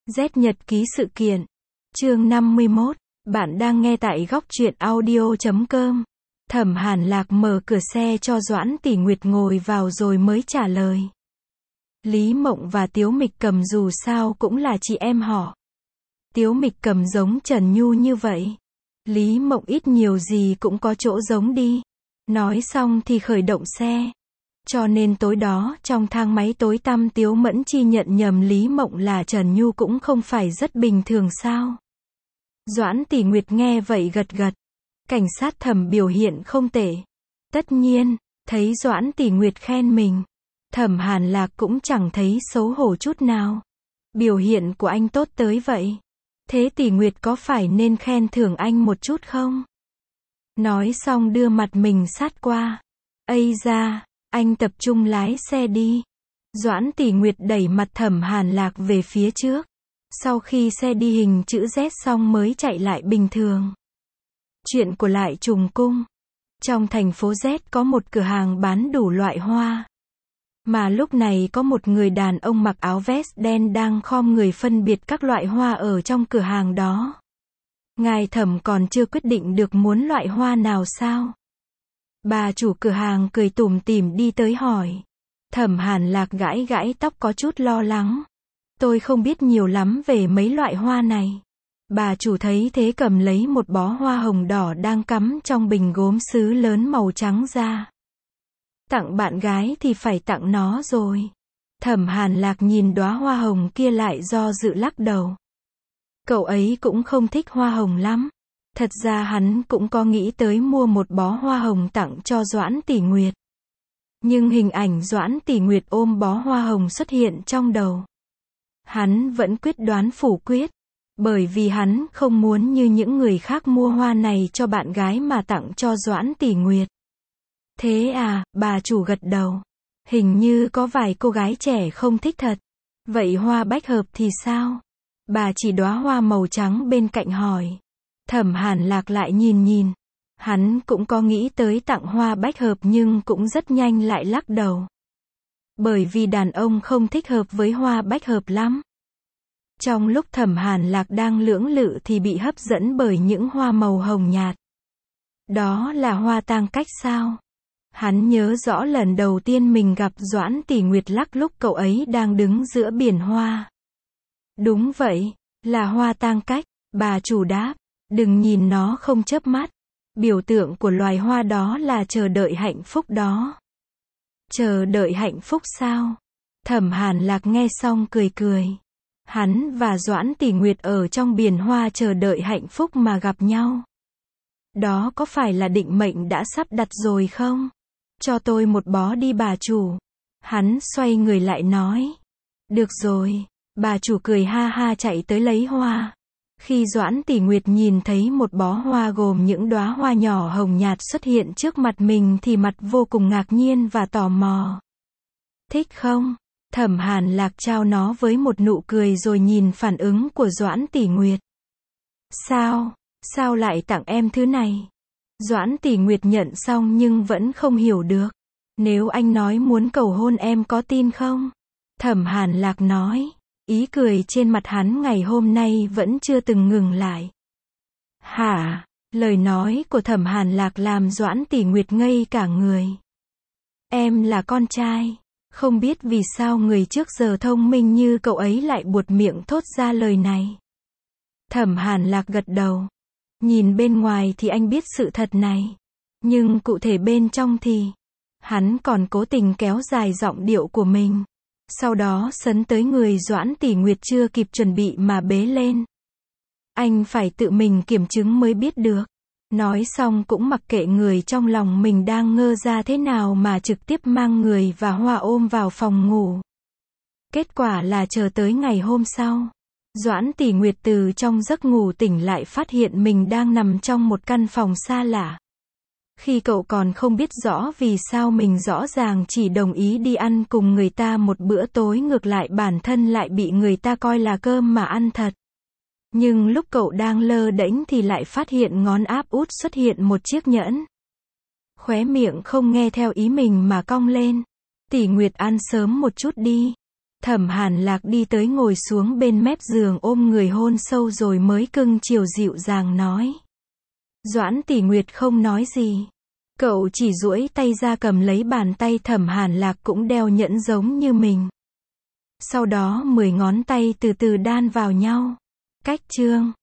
Z nhật ký sự kiện. Chương 51. Bạn đang nghe tại góc truyện audio.com. Thẩm Hàn Lạc mở cửa xe cho Doãn Tỷ Nguyệt ngồi vào rồi mới trả lời. Lý Mộng và Tiếu Mịch Cầm dù sao cũng là chị em họ. Tiếu Mịch Cầm giống Trần Nhu như vậy. Lý Mộng ít nhiều gì cũng có chỗ giống đi. Nói xong thì khởi động xe. Cho nên tối đó, trong thang máy tối tăm Tiếu Mẫn Chi nhận nhầm Lý Mộng là Trần Nhu cũng không phải rất bình thường sao. Doãn Tỷ Nguyệt nghe vậy gật gật. Cảnh sát Thẩm biểu hiện không tệ. Tất nhiên, thấy Doãn Tỷ Nguyệt khen mình, Thẩm Hàn Lạc cũng chẳng thấy xấu hổ chút nào. Biểu hiện của anh tốt tới vậy. Thế Tỷ Nguyệt có phải nên khen thưởng anh một chút không? Nói xong đưa mặt mình sát qua. Ây da, anh tập trung lái xe đi. Doãn Tỷ Nguyệt đẩy mặt Thẩm Hàn Lạc về phía trước. Sau khi xe đi hình chữ Z xong mới chạy lại bình thường. Chuyện của Lại Trùng Cung. Trong thành phố Z có một cửa hàng bán đủ loại hoa. Mà lúc này có một người đàn ông mặc áo vest đen đang khom người phân biệt các loại hoa ở trong cửa hàng đó. Ngài Thẩm còn chưa quyết định được muốn loại hoa nào sao? Bà chủ cửa hàng cười tủm tỉm đi tới hỏi. Thẩm Hàn Lạc gãi gãi tóc có chút lo lắng. Tôi không biết nhiều lắm về mấy loại hoa này. Bà chủ thấy thế cầm lấy một bó hoa hồng đỏ đang cắm trong bình gốm sứ lớn màu trắng ra. Tặng bạn gái thì phải tặng nó rồi. Thẩm Hàn Lạc nhìn đóa hoa hồng kia lại do dự lắc đầu. Cậu ấy cũng không thích hoa hồng lắm. Thật ra hắn cũng có nghĩ tới mua một bó hoa hồng tặng cho Doãn Tỷ Nguyệt. Nhưng hình ảnh Doãn Tỷ Nguyệt ôm bó hoa hồng xuất hiện trong đầu. Hắn vẫn quyết đoán phủ quyết. Bởi vì hắn không muốn như những người khác mua hoa này cho bạn gái mà tặng cho Doãn Tỷ Nguyệt. Thế à, bà chủ gật đầu. Hình như có vài cô gái trẻ không thích thật. Vậy hoa bách hợp thì sao? Bà chỉ đóa hoa màu trắng bên cạnh hỏi. Thẩm Hàn Lạc lại nhìn. Hắn cũng có nghĩ tới tặng hoa bách hợp nhưng cũng rất nhanh lại lắc đầu. Bởi vì đàn ông không thích hợp với hoa bách hợp lắm. Trong lúc Thẩm Hàn Lạc đang lưỡng lự thì bị hấp dẫn bởi những hoa màu hồng nhạt. Đó là hoa tang cách sao? Hắn nhớ rõ lần đầu tiên mình gặp Doãn Tỷ Nguyệt lắc lúc cậu ấy đang đứng giữa biển hoa. Đúng vậy, là hoa tang cách, bà chủ đáp. Đừng nhìn nó không chớp mắt. Biểu tượng của loài hoa đó là chờ đợi hạnh phúc đó. Chờ đợi hạnh phúc sao? Thẩm Hàn Lạc nghe xong cười. Hắn và Doãn Tỷ Nguyệt ở trong biển hoa chờ đợi hạnh phúc mà gặp nhau. Đó có phải là định mệnh đã sắp đặt rồi không? Cho tôi một bó đi bà chủ. Hắn xoay người lại nói. Được rồi. Bà chủ cười ha ha chạy tới lấy hoa. Khi Doãn Tỷ Nguyệt nhìn thấy một bó hoa gồm những đóa hoa nhỏ hồng nhạt xuất hiện trước mặt mình thì mặt vô cùng ngạc nhiên và tò mò. Thích không? Thẩm Hàn Lạc trao nó với một nụ cười rồi nhìn phản ứng của Doãn Tỷ Nguyệt. Sao lại tặng em thứ này? Doãn Tỷ Nguyệt nhận xong nhưng vẫn không hiểu được. Nếu anh nói muốn cầu hôn em có tin không? Thẩm Hàn Lạc nói. Ý cười trên mặt hắn ngày hôm nay vẫn chưa từng ngừng lại. Hả? Lời nói của Thẩm Hàn Lạc làm Doãn Tỷ Nguyệt ngây cả người. Em là con trai. Không biết vì sao người trước giờ thông minh như cậu ấy lại buột miệng thốt ra lời này. Thẩm Hàn Lạc gật đầu. Nhìn bên ngoài thì anh biết sự thật này. Nhưng cụ thể bên trong thì... Hắn còn cố tình kéo dài giọng điệu của mình. Sau đó sấn tới người Doãn Tỷ Nguyệt chưa kịp chuẩn bị mà bế lên. Anh phải tự mình kiểm chứng mới biết được. Nói xong cũng mặc kệ người trong lòng mình đang ngơ ra thế nào mà trực tiếp mang người và hoa ôm vào phòng ngủ. Kết quả là chờ tới ngày hôm sau. Doãn Tỷ Nguyệt từ trong giấc ngủ tỉnh lại phát hiện mình đang nằm trong một căn phòng xa lạ. Khi cậu còn không biết rõ vì sao mình rõ ràng chỉ đồng ý đi ăn cùng người ta một bữa tối ngược lại bản thân lại bị người ta coi là cơm mà ăn thật. Nhưng lúc cậu đang lơ đễnh thì lại phát hiện ngón áp út xuất hiện một chiếc nhẫn. Khóe miệng không nghe theo ý mình mà cong lên. Tỷ Nguyệt ăn sớm một chút đi. Thẩm Hàn Lạc đi tới ngồi xuống bên mép giường ôm người hôn sâu rồi mới cưng chiều dịu dàng nói. Doãn Tỷ Nguyệt không nói gì. Cậu chỉ duỗi tay ra cầm lấy bàn tay Thẩm Hàn Lạc cũng đeo nhẫn giống như mình. Sau đó 10 ngón tay từ từ đan vào nhau. Cách chương